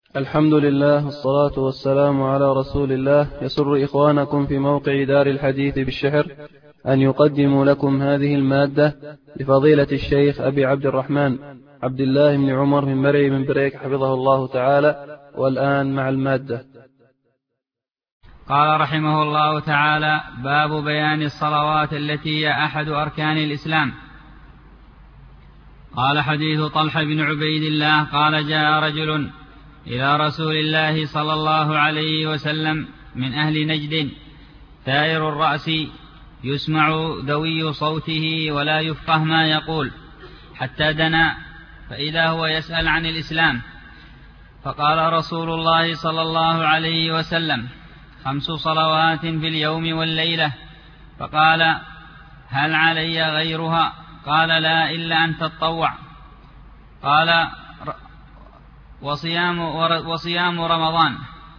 الحمد لله والصلاة والسلام على رسول الله. يسر إخوانكم في موقع دار الحديث بالشحر أن يقدموا لكم هذه المادة لفضيلة الشيخ أبي عبد الرحمن عبد الله بن عمر من مرعي من بريك حفظه الله تعالى. والآن مع المادة. قال رحمه الله تعالى: باب بيان الصلوات التي هي أحد أركان الإسلام. قال: حديث طلحة بن عبيد الله قال: جاء رجل إلى رسول الله صلى الله عليه وسلم من أهل نجد ثائر الرأس يسمع دوي صوته ولا يفقه ما يقول، حتى دنا فإذا هو يسأل عن الإسلام. فقال رسول الله صلى الله عليه وسلم: 5 صلوات في اليوم والليلة. فقال: هل علي غيرها؟ قال: لا، إلا أن تتطوع. قال: وصيام رمضان.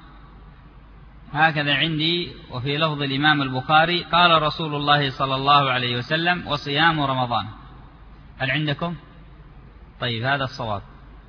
هكذا عندي. وفي لفظ الإمام البخاري: قال رسول الله صلى الله عليه وسلم: وصيام رمضان. هل عندكم؟ طيب، هذا الصواب.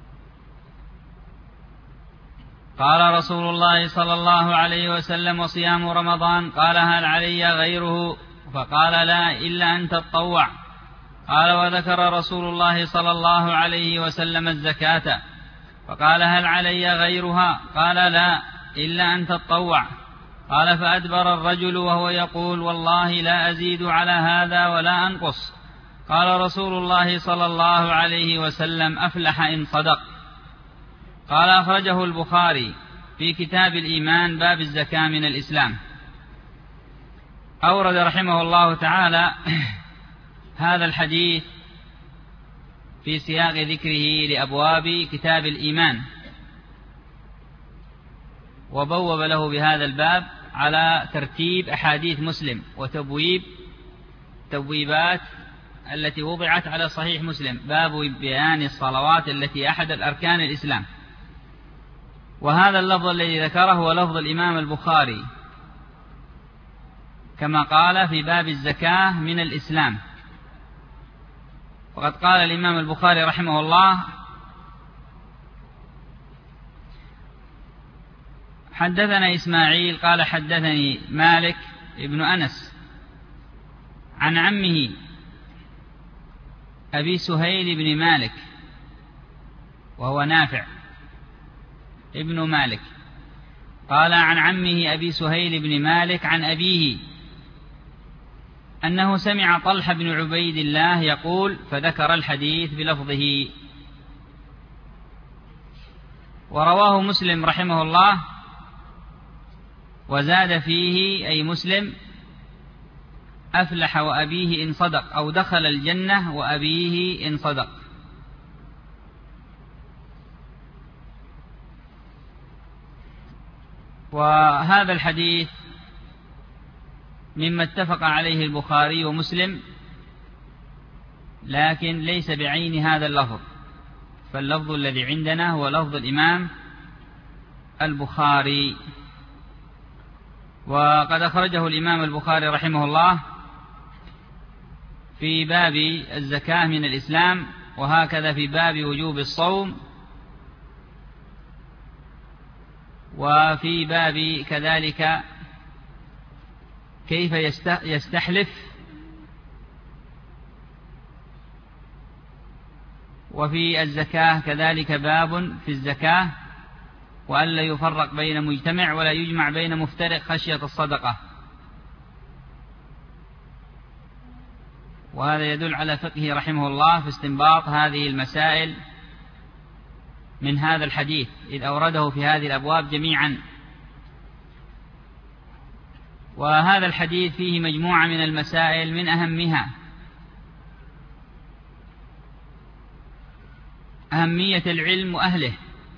قال رسول الله صلى الله عليه وسلم: وصيام رمضان. قال: هل علي غيره؟ فقال: لا، إلا أن تتطوع. قال: وذكر رسول الله صلى الله عليه وسلم الزكاة. فقال: هل علي غيرها؟ قال: لا، إلا أن تتطوع. قال: فأدبر الرجل وهو يقول: والله لا أزيد على هذا ولا أنقص. قال رسول الله صلى الله عليه وسلم: أفلح إن صدق. قال: أخرجه البخاري في كتاب الإيمان باب الزكاة من الإسلام. أورد رحمه الله تعالى هذا الحديث في سياق ذكره لأبواب كتاب الإيمان، وبوب له بهذا الباب على ترتيب أحاديث مسلم تبويبات التي وضعت على صحيح مسلم. باب بيان الصلوات التي أحد الأركان الإسلام. وهذا اللفظ الذي ذكره هو لفظ الإمام البخاري، كما قال في باب الزكاة من الإسلام. وقد قال الإمام البخاري رحمه الله: حدثنا إسماعيل قال: حدثني مالك ابن أنس عن عمه أبي سهيل بن مالك، وهو نافع ابن مالك. قال: عن عمه أبي سهيل بن مالك عن أبيه أنه سمع طلحة بن عبيد الله يقول، فذكر الحديث بلفظه. ورواه مسلم رحمه الله وزاد فيه، أي مسلم: أفلح وأبيه إن صدق، أو دخل الجنة وأبيه إن صدق. وهذا الحديث مما اتفق عليه البخاري ومسلم، لكن ليس بعين هذا اللفظ، فاللفظ الذي عندنا هو لفظ الإمام البخاري. وقد أخرجه الإمام البخاري رحمه الله في باب الزكاة من الإسلام، وهكذا في باب وجوب الصوم، وفي باب كذلك كيف يستحلف، وفي الزكاة كذلك باب في الزكاة وألا يفرق بين مجتمع ولا يجمع بين مفترق خشية الصدقة. وهذا يدل على فقهه رحمه الله في استنباط هذه المسائل من هذا الحديث، إذ أورده في هذه الأبواب جميعا. وهذا الحديث فيه مجموعة من المسائل، من أهمها أهمية العلم وأهله،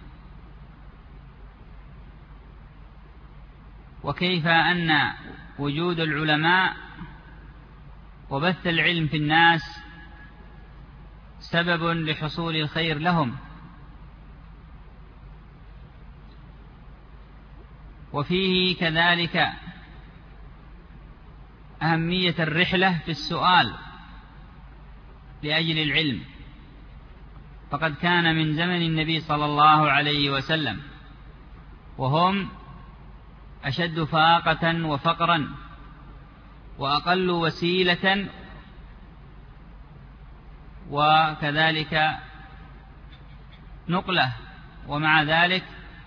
وكيف أن وجود العلماء وبث العلم في الناس سبب لحصول الخير لهم. وفيه كذلك أهمية الرحلة في السؤال لأجل العلم، فقد كان من زمن النبي صلى الله عليه وسلم وهم أشد فاقة وفقرا وأقل وسيلة وكذلك نقلة، ومع ذلك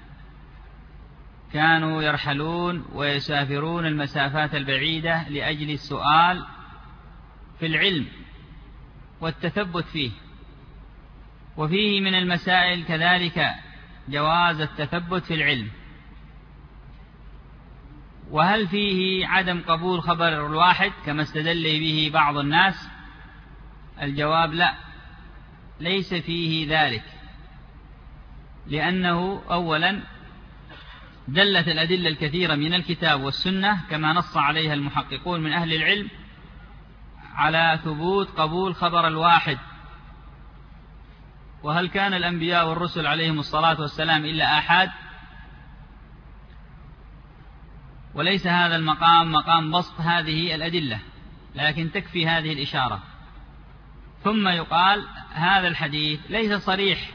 كانوا يرحلون ويسافرون المسافات البعيدة لأجل السؤال في العلم والتثبت فيه. وفيه من المسائل كذلك جواز التثبت في العلم. وهل فيه عدم قبول خبر الواحد كما استدل به بعض الناس؟ الجواب لا، ليس فيه ذلك، لأنه أولا دلت الأدلة الكثيرة من الكتاب والسنة كما نص عليها المحققون من أهل العلم على ثبوت قبول خبر الواحد. وهل كان الأنبياء والرسل عليهم الصلاة والسلام إلا آحاد؟ وليس هذا المقام مقام بسط هذه الأدلة، لكن تكفي هذه الإشارة. ثم يقال هذا الحديث ليس صريح،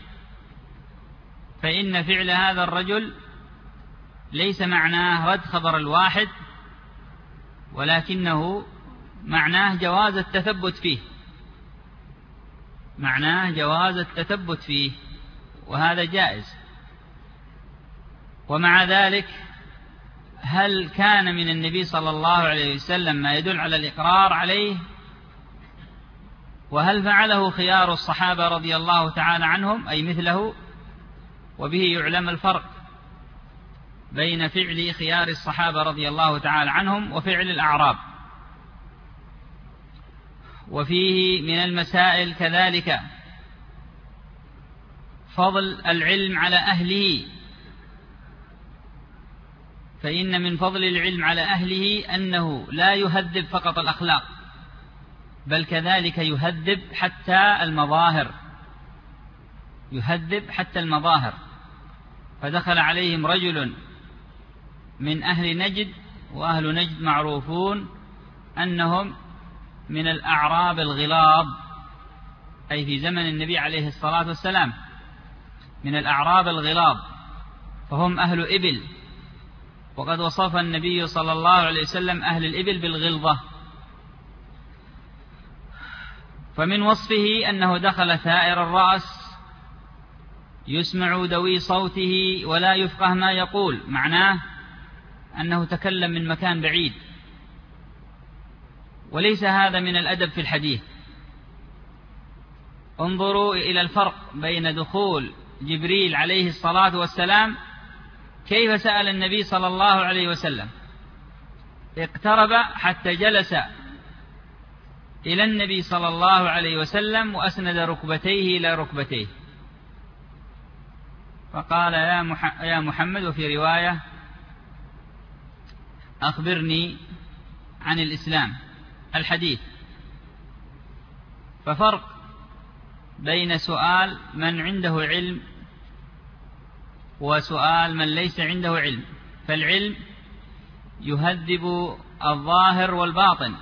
فإن فعل هذا الرجل ليس معناه رد خبر الواحد، ولكنه معناه جواز التثبت فيه، معناه جواز التثبت فيه، وهذا جائز. ومع ذلك هل كان من النبي صلى الله عليه وسلم ما يدل على الإقرار عليه؟ وهل فعله خيار الصحابة رضي الله تعالى عنهم أي مثله؟ وبه يعلم الفرق بين فعل خيار الصحابة رضي الله تعالى عنهم وفعل الأعراب. وفيه من المسائل كذلك فضل العلم على أهله، فإن من فضل العلم على أهله أنه لا يهذب فقط الأخلاق، بل كذلك يهذب حتى المظاهر، يهذب حتى المظاهر. فدخل عليهم رجل من أهل نجد، وأهل نجد معروفون أنهم من الأعراب الغلاظ، أي في زمن النبي عليه الصلاة والسلام من الأعراب الغلاظ، فهم أهل إبل، وقد وصف النبي صلى الله عليه وسلم أهل الإبل بالغلظة. فمن وصفه أنه دخل ثائر الرأس يسمع دوي صوته ولا يفقه ما يقول، معناه أنه تكلم من مكان بعيد. وليس هذا من الأدب في الحديث. انظروا إلى الفرق بين دخول جبريل عليه الصلاة والسلام، كيف سأل النبي صلى الله عليه وسلم، اقترب حتى جلس إلى النبي صلى الله عليه وسلم وأسند ركبتيه إلى ركبتيه، فقال يا محمد، وفي رواية أخبرني عن الإسلام الحديث. ففرق بين سؤال من عنده علم وسؤال من ليس عنده علم. فالعلم يهذب الظاهر والباطن.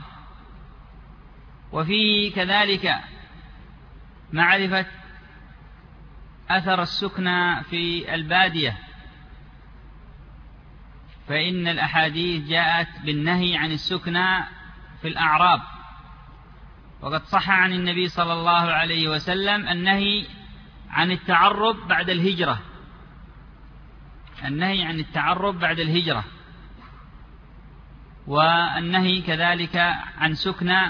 وفيه كذلك معرفة أثر السكنى في البادية، فإن الأحاديث جاءت بالنهي عن السكنى في الأعراب، وقد صح عن النبي صلى الله عليه وسلم النهي عن التعرب بعد الهجرة، النهي عن التعرب بعد الهجرة، والنهي كذلك عن سكنى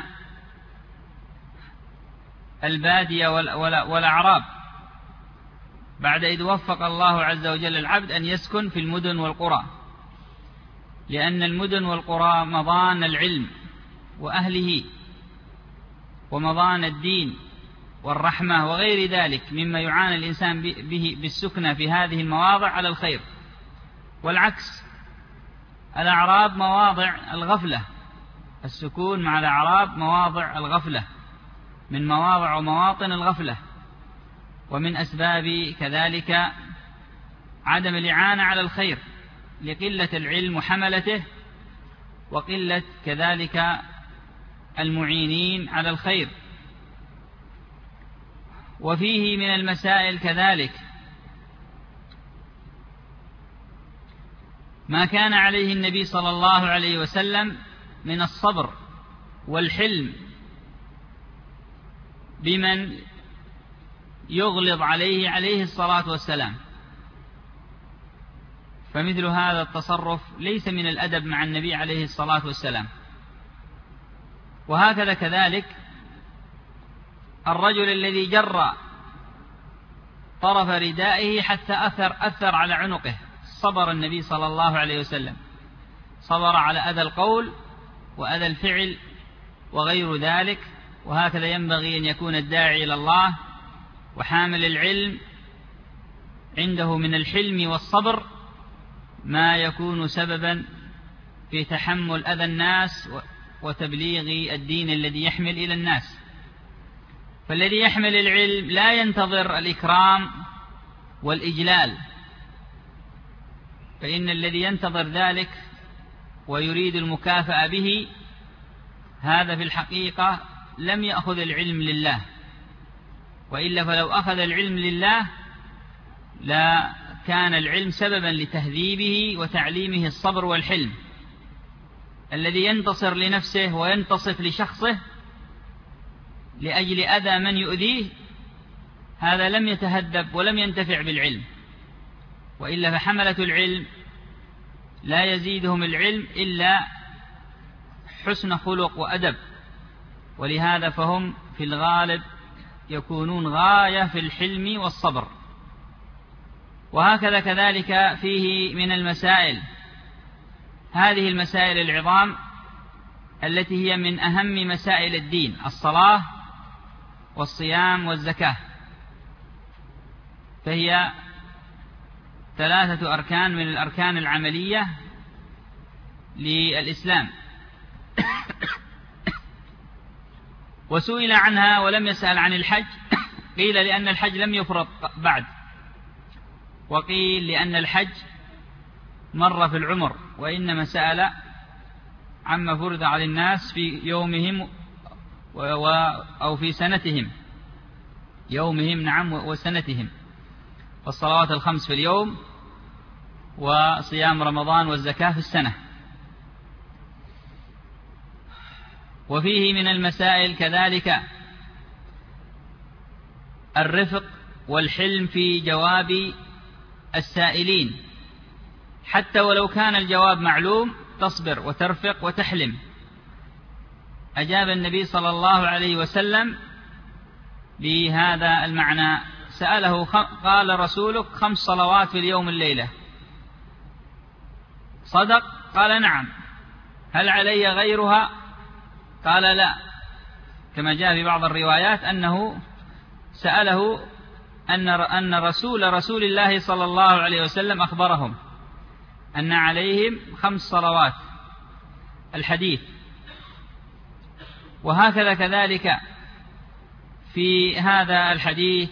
البادية والأعراب بعد إذ وفق الله عز وجل العبد أن يسكن في المدن والقرى، لأن المدن والقرى مضان العلم وأهله ومضان الدين والرحمة وغير ذلك مما يعاني الإنسان به بالسكنة في هذه المواضع على الخير. والعكس، الأعراب مواضع الغفلة، السكون مع الأعراب مواضع الغفلة، من مواضع ومواطن الغفلة، ومن أسباب كذلك عدم الإعانة على الخير لقلة العلم وحملته، وقلة كذلك المعينين على الخير. وفيه من المسائل كذلك ما كان عليه النبي صلى الله عليه وسلم من الصبر والحلم بمن يغلظ عليه الصلاة والسلام. فمثل هذا التصرف ليس من الأدب مع النبي عليه الصلاة والسلام. وهكذا كذلك الرجل الذي جر طرف ردائه حتى أثر على عنقه، صبر النبي صلى الله عليه وسلم، صبر على أذى القول وأذى الفعل وغير ذلك. وهكذا ينبغي أن يكون الداعي إلى الله وحامل العلم عنده من الحلم والصبر ما يكون سببا في تحمل أذى الناس وتبليغ الدين الذي يحمل إلى الناس. فالذي يحمل العلم لا ينتظر الإكرام والإجلال، فإن الذي ينتظر ذلك ويريد المكافأة به هذا في الحقيقة لم يأخذ العلم لله، وإلا فلو أخذ العلم لله لا كان العلم سببا لتهذيبه وتعليمه الصبر والحلم. الذي ينتصر لنفسه وينتصف لشخصه لأجل أذى من يؤذيه هذا لم يتهذب ولم ينتفع بالعلم، وإلا فحملة العلم لا يزيدهم العلم إلا حسن خلق وأدب، ولهذا فهم في الغالب يكونون غاية في الحلم والصبر. وهكذا كذلك فيه من المسائل هذه المسائل العظام التي هي من أهم مسائل الدين: الصلاة والصيام والزكاة، فهي 3 أركان من الأركان العملية للإسلام. وسئل عنها ولم يسأل عن الحج، قيل لأن الحج لم يفرض بعد، وقيل لأن الحج مر في العمر، وإنما سأل عما فرض على الناس في يومهم أو في سنتهم، يومهم نعم وسنتهم، والصلوات ال5 في اليوم وصيام رمضان والزكاة في السنة. وفيه من المسائل كذلك الرفق والحلم في جواب السائلين، حتى ولو كان الجواب معلوم تصبر وترفق وتحلم. أجاب النبي صلى الله عليه وسلم بهذا المعنى، سأله قال رسولك 5 صلوات في اليوم الليلة، صدق؟ قال نعم. هل علي غيرها؟ قال لا، كما جاء في بعض الروايات أنه سأله أن رسول الله صلى الله عليه وسلم أخبرهم أن عليهم 5 صلوات الحديث. وهكذا كذلك في هذا الحديث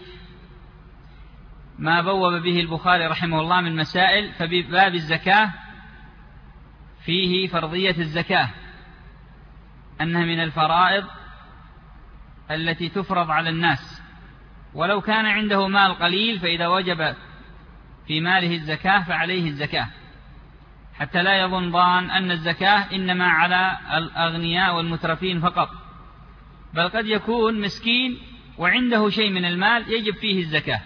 ما بوب به البخاري رحمه الله من مسائل، فباب الزكاة فيه فرضية الزكاة، أنها من الفرائض التي تفرض على الناس، ولو كان عنده مال قليل فإذا وجب في ماله الزكاة فعليه الزكاة، حتى لا يظن ظان أن الزكاة إنما على الأغنياء والمترفين فقط، بل قد يكون مسكين وعنده شيء من المال يجب فيه الزكاة،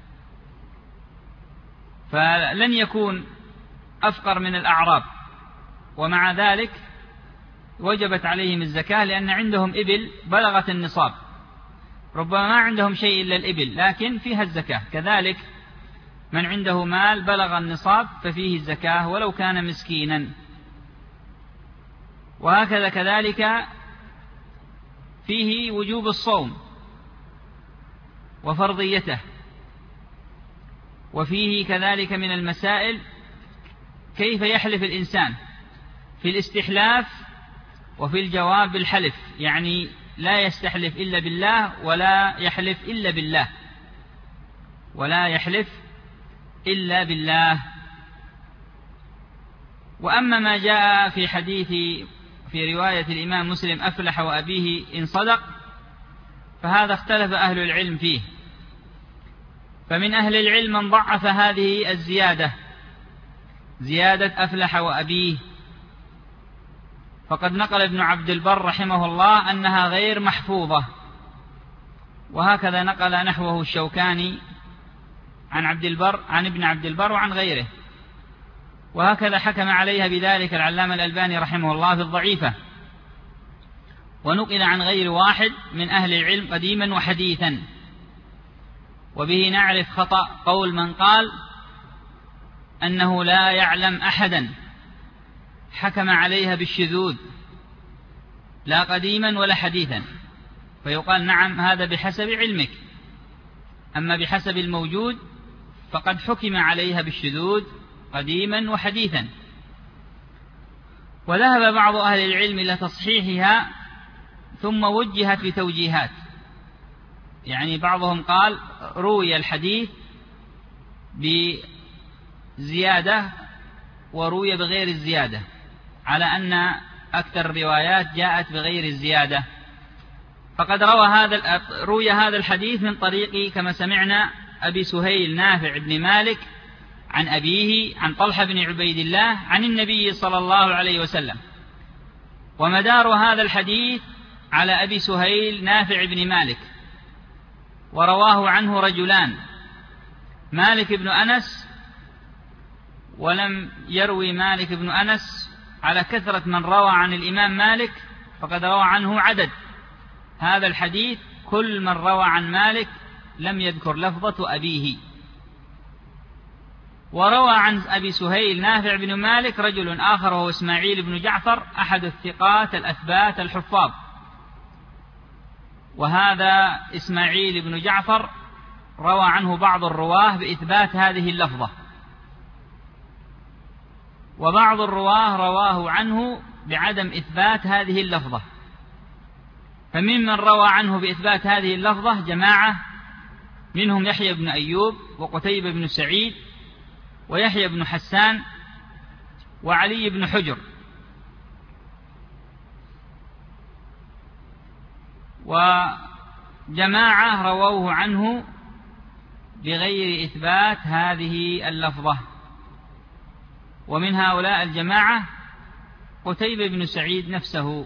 فلن يكون أفقر من الأعراب، ومع ذلك وجبت عليهم الزكاة لأن عندهم إبل بلغت النصاب، ربما ما عندهم شيء إلا الإبل لكن فيها الزكاة. كذلك من عنده مال بلغ النصاب ففيه الزكاة ولو كان مسكينا. وهكذا كذلك فيه وجوب الصوم وفرضيته. وفيه كذلك من المسائل كيف يحلف الإنسان في الاستحلاف وفي الجواب بالحلف، يعني لا يستحلف إلا بالله ولا يحلف إلا بالله، ولا يحلف إلا بالله. وأما ما جاء في حديث في رواية الإمام مسلم أفلح وأبيه إن صدق، فهذا اختلف أهل العلم فيه، فمن أهل العلم من ضعف هذه الزيادة زيادة أفلح وأبيه، فقد نقل ابن عبد البر رحمه الله أنها غير محفوظة، وهكذا نقل نحوه الشوكاني عن ابن عبد البر وعن غيره، وهكذا حكم عليها بذلك العلامة الألباني رحمه الله في الضعيفة، ونقل عن غير واحد من أهل العلم قديما وحديثا. وبه نعرف خطأ قول من قال أنه لا يعلم أحدا حكم عليها بالشذوذ لا قديما ولا حديثا، فيقال نعم هذا بحسب علمك، أما بحسب الموجود فقد حكم عليها بالشذوذ قديما وحديثا. وذهب بعض أهل العلم إلى تصحيحها ثم وجهت بتوجيهات، يعني بعضهم قال روي الحديث بزيادة وروي بغير الزيادة، على أن أكثر الروايات جاءت بغير الزيادة. فقد روي هذا الحديث من طريق كما سمعنا أبي سهيل نافع بن مالك عن أبيه عن طلحة بن عبيد الله عن النبي صلى الله عليه وسلم، ومدار هذا الحديث على أبي سهيل نافع بن مالك، ورواه عنه رجلان، مالك بن أنس، ولم يروي مالك بن أنس على كثرة من روى عن الإمام مالك، فقد روى عنه عدد. هذا الحديث كل من روى عن مالك لم يذكر لفظة أبيه. وروى عن أبي سهيل نافع بن مالك رجل آخر وهو إسماعيل بن جعفر أحد الثقات الأثبات الحفاظ، وهذا إسماعيل بن جعفر روى عنه بعض الرواه بإثبات هذه اللفظة، وبعض الرواه رواه عنه بعدم إثبات هذه اللفظة. فممن روى عنه بإثبات هذه اللفظة جماعة، منهم يحيى بن أيوب وقتيبة بن سعيد ويحيى بن حسان وعلي بن حجر، وجماعة رووه عنه بغير إثبات هذه اللفظة. ومن هؤلاء الجماعة قتيبة بن سعيد نفسه.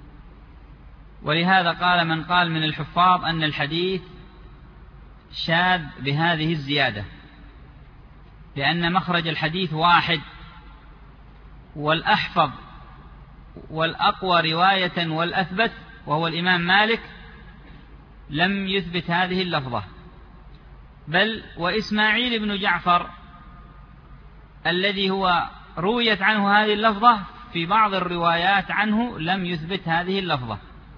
ولهذا قال من قال من الحفاظ أن الحديث شاذ بهذه الزيادة، لأن مخرج الحديث واحد، والأحفظ والأقوى رواية والأثبت وهو الإمام مالك لم يثبت هذه اللفظة، بل وإسماعيل بن جعفر الذي هو رويت عنه هذه اللفظة في بعض الروايات عنه لم يثبت هذه اللفظة.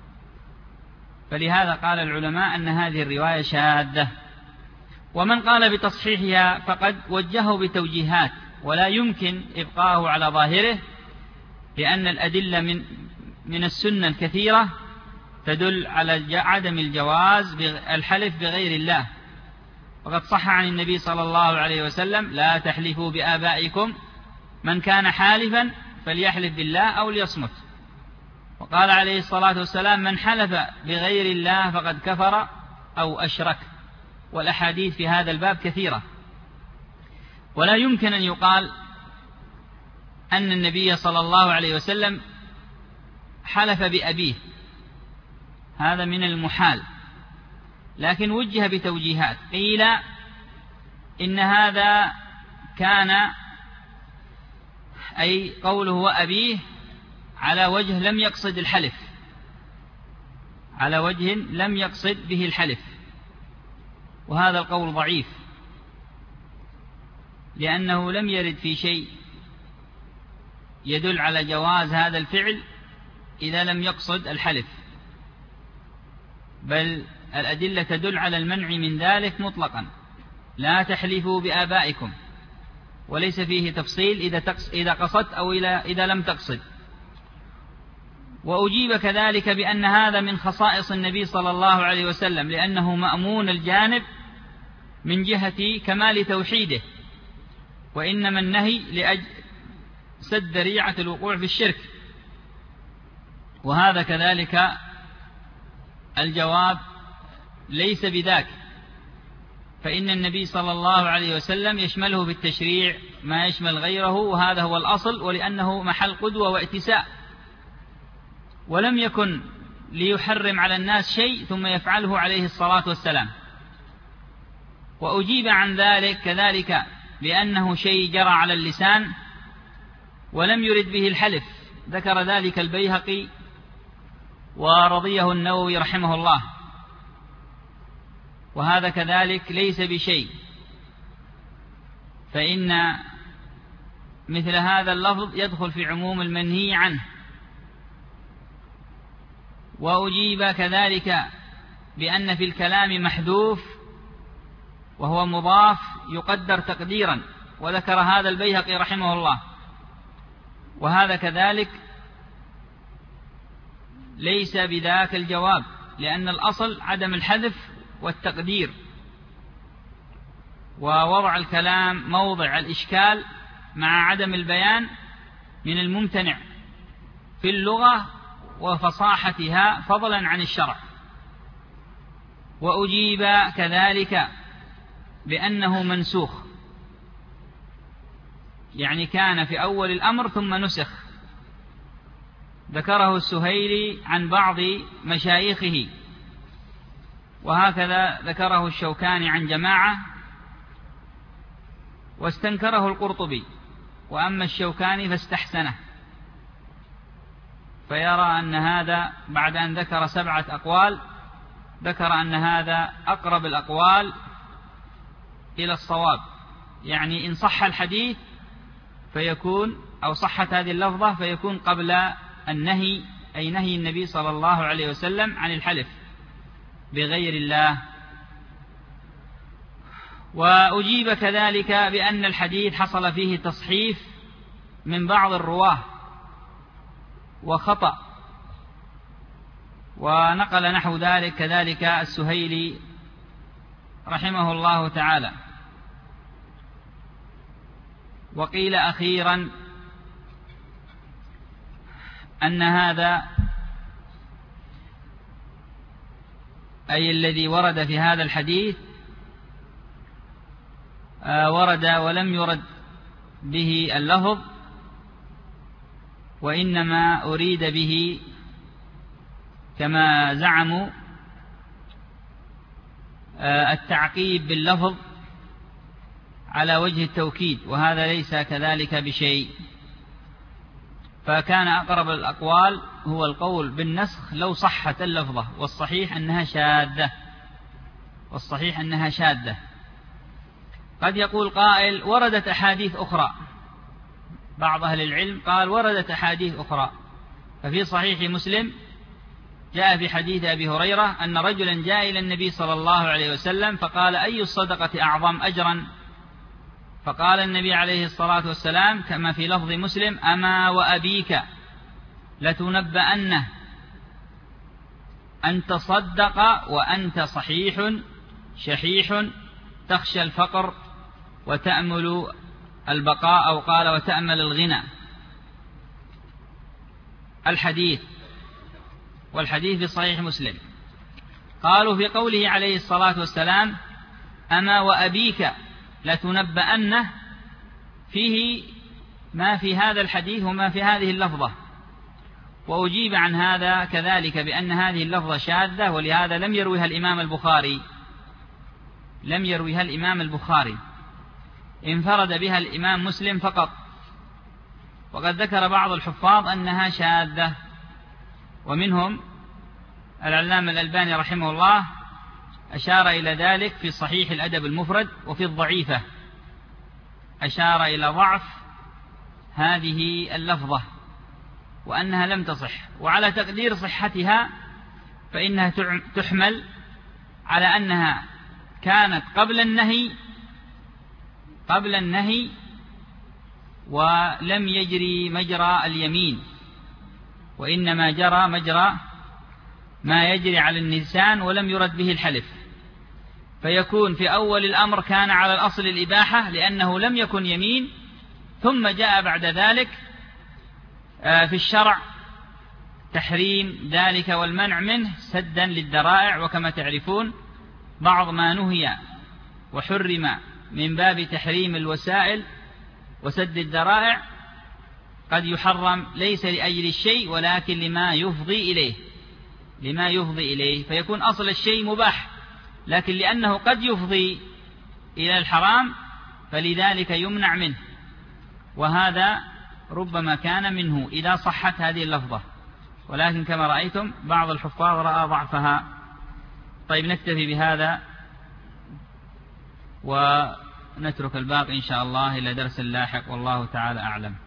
فلهذا قال العلماء أن هذه الرواية شاذة. ومن قال بتصحيحها فقد وجهه بتوجيهات، ولا يمكن إبقاءه على ظاهره، لأن الأدلة من السنة الكثيرة تدل على عدم الجواز الحلف بغير الله. وقد صح عن النبي صلى الله عليه وسلم: لا تحلفوا بآبائكم، من كان حالفا فليحلف بالله أو ليصمت. وقال عليه الصلاة والسلام: من حلف بغير الله فقد كفر أو أشرك. والأحاديث في هذا الباب كثيرة، ولا يمكن أن يقال أن النبي صلى الله عليه وسلم حلف بأبيه، هذا من المحال. لكن وجه بتوجيهات، قيل إن هذا كان أي قوله وأبيه على وجه لم يقصد الحلف، على وجه لم يقصد به الحلف، وهذا القول ضعيف، لأنه لم يرد في شيء يدل على جواز هذا الفعل إذا لم يقصد الحلف، بل الأدلة تدل على المنع من ذلك مطلقا: لا تحلفوا بآبائكم، وليس فيه تفصيل إذا قصدت أو إذا لم تقصد. وأجيب كذلك بأن هذا من خصائص النبي صلى الله عليه وسلم، لأنه مأمون الجانب من جهة كمال توحيده، وإنما النهي لأجل سد ذريعة الوقوع في الشرك. وهذا كذلك الجواب ليس بذاك، فإن النبي صلى الله عليه وسلم يشمله بالتشريع ما يشمل غيره، وهذا هو الأصل، ولأنه محل قدوة واتساء، ولم يكن ليحرم على الناس شيء ثم يفعله عليه الصلاة والسلام. وأجيب عن ذلك كذلك بأنه شيء جرى على اللسان ولم يرد به الحلف، ذكر ذلك البيهقي ورضيه النووي رحمه الله، وهذا كذلك ليس بشيء، فإن مثل هذا اللفظ يدخل في عموم المنهي عنه. وأجيب كذلك بأن في الكلام محذوف وهو مضاف يقدر تقديرا، وذكر هذا البيهقي رحمه الله، وهذا كذلك ليس بذاك الجواب، لأن الأصل عدم الحذف والتقدير، ووضع الكلام موضع الإشكال مع عدم البيان من الممتنع في اللغة وفصاحتها فضلا عن الشرع. وأجيب كذلك بأنه منسوخ، يعني كان في أول الأمر ثم نسخ، ذكره السهيلي عن بعض مشايخه، وهكذا ذكره الشوكاني عن جماعة، واستنكره القرطبي، وأما الشوكاني فاستحسنه، فيرى أن هذا بعد أن ذكر 7 أقوال ذكر أن هذا أقرب الأقوال إلى الصواب، يعني إن صح الحديث فيكون أو صحت هذه اللفظة فيكون قبل النهي، أي نهي النبي صلى الله عليه وسلم عن الحلف بغير الله. وأجيب كذلك بأن الحديث حصل فيه تصحيف من بعض الرواه وخطأ، ونقل نحو ذلك كذلك السهيلي رحمه الله تعالى. وقيل أخيرا أن هذا أي الذي ورد في هذا الحديث ورد ولم يرد به اللفظ، وإنما أريد به كما زعموا التعقيب باللفظ على وجه التوكيد، وهذا ليس كذلك بشيء. فكان أقرب الأقوال هو القول بالنسخ لو صحت اللفظة، والصحيح أنها شاذة. قد يقول قائل وردت أحاديث أخرى، بعض أهل العلم قال وردت أحاديث أخرى، ففي صحيح مسلم جاء في حديث أبي هريرة أن رجلا جاء إلى النبي صلى الله عليه وسلم فقال أي الصدقة أعظم أجرا؟ فقال النبي عليه الصلاة والسلام كما في لفظ مسلم أما وأبيك لتنبأنه أن تصدق وأنت صحيح شحيح تخشى الفقر وتأمل البقاء، أو قال وتأمل الغنى. الحديث، والحديث في صحيح مسلم. قالوا في قوله عليه الصلاة والسلام أما وأبيك لتنبأنه فيه ما في هذا الحديث وما في هذه اللفظة. وأجيب عن هذا كذلك بأن هذه اللفظة شاذة، ولهذا لم يرويها الإمام البخاري، انفرد بها الإمام مسلم فقط. وقد ذكر بعض الحفاظ أنها شاذة، ومنهم العلامة الألباني رحمه الله أشار إلى ذلك في صحيح الأدب المفرد، وفي الضعيفة أشار إلى ضعف هذه اللفظة وأنها لم تصح. وعلى تقدير صحتها فإنها تحمل على أنها كانت قبل النهي ولم يجري مجرى اليمين، وإنما جرى مجرى ما يجري على اللسان ولم يرد به الحلف، فيكون في أول الأمر كان على الأصل الإباحة لأنه لم يكن يمين، ثم جاء بعد ذلك في الشرع تحريم ذلك والمنع منه سدا للذرائع. وكما تعرفون بعض ما نهي وحرم من باب تحريم الوسائل وسد الذرائع قد يحرم ليس لأجل الشيء ولكن لما يفضي إليه فيكون أصل الشيء مباح، لكن لأنه قد يفضي إلى الحرام فلذلك يمنع منه، وهذا ربما كان منه إذا صحت هذه اللفظة، ولكن كما رأيتم بعض الحفاظ رأى ضعفها. طيب نكتفي بهذا ونترك الباقي إن شاء الله إلى درس لاحق، والله تعالى أعلم.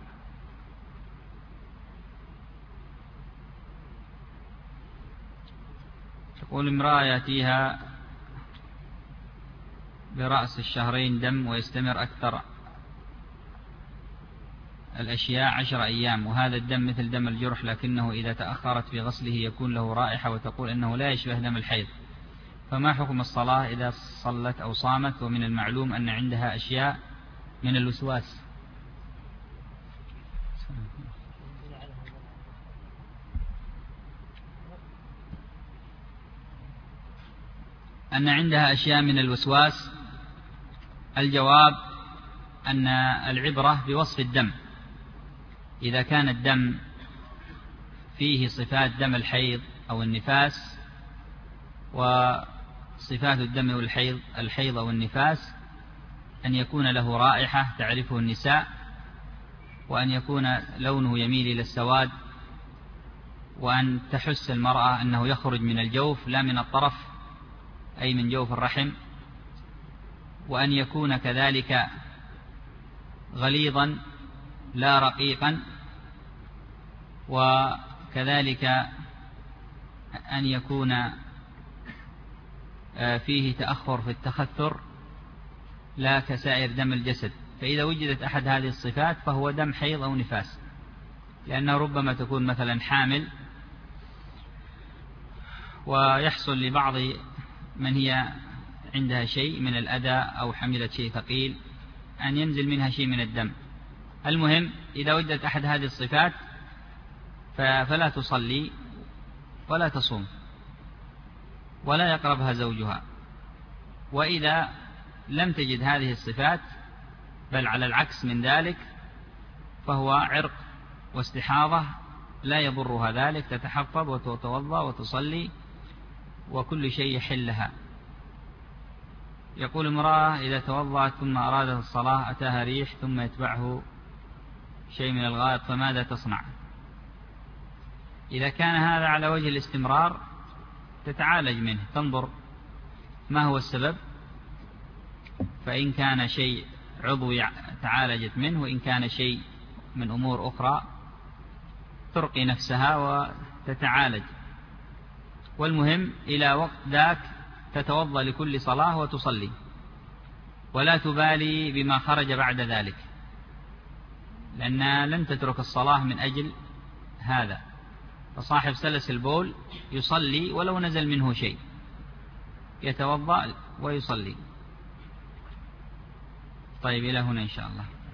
تقول امرأة يأتيها برأس الشهرين دم ويستمر أكثر الأشياء 10 أيام، وهذا الدم مثل دم الجرح لكنه إذا تأخرت في غسله يكون له رائحة، وتقول إنه لا يشبه دم الحيض، فما حكم الصلاة إذا صلت أو صامت ومن المعلوم أن عندها أشياء من الوسواس؟ أن عندها أشياء من الوسواس، الجواب أن العبرة بوصف الدم، إذا كان الدم فيه صفات دم الحيض أو النفاس، وصفات الدم الحيض أو النفاس أن يكون له رائحة تعرفه النساء، وأن يكون لونه يميل إلى السواد، وأن تحس المرأة أنه يخرج من الجوف لا من الطرف أي من جوف الرحم، وأن يكون كذلك غليظا لا رقيقا، وكذلك أن يكون فيه تأخر في التخثر لا كسائر دم الجسد، فإذا وجدت أحد هذه الصفات فهو دم حيض أو نفاس، لأنه ربما تكون مثلا حامل ويحصل لبعض من هي عندها شيء من الأذى أو حملت شيء ثقيل أن ينزل منها شيء من الدم. المهم إذا وجدت أحد هذه الصفات فلا تصلي ولا تصوم ولا يقربها زوجها، وإذا لم تجد هذه الصفات بل على العكس من ذلك فهو عرق واستحاضة لا يضرها ذلك، تتحفظ وتتوضأ وتصلي وكل شيء يحلها. يقول امرأة إذا توضأت ثم أرادت الصلاة أتاها ريح ثم يتبعه شيء من الغائط فماذا تصنع؟ إذا كان هذا على وجه الاستمرار تتعالج منه، تنظر ما هو السبب، فإن كان شيء عضوي تعالجت منه، وإن كان شيء من أمور أخرى ترقي نفسها وتتعالج. والمهم إلى وقت ذاك تتوضأ لكل صلاة وتصلي ولا تبالي بما خرج بعد ذلك، لأنها لن تترك الصلاة من أجل هذا، فصاحب سلس البول يصلي ولو نزل منه شيء، يتوضأ ويصلي. طيب إلى هنا إن شاء الله.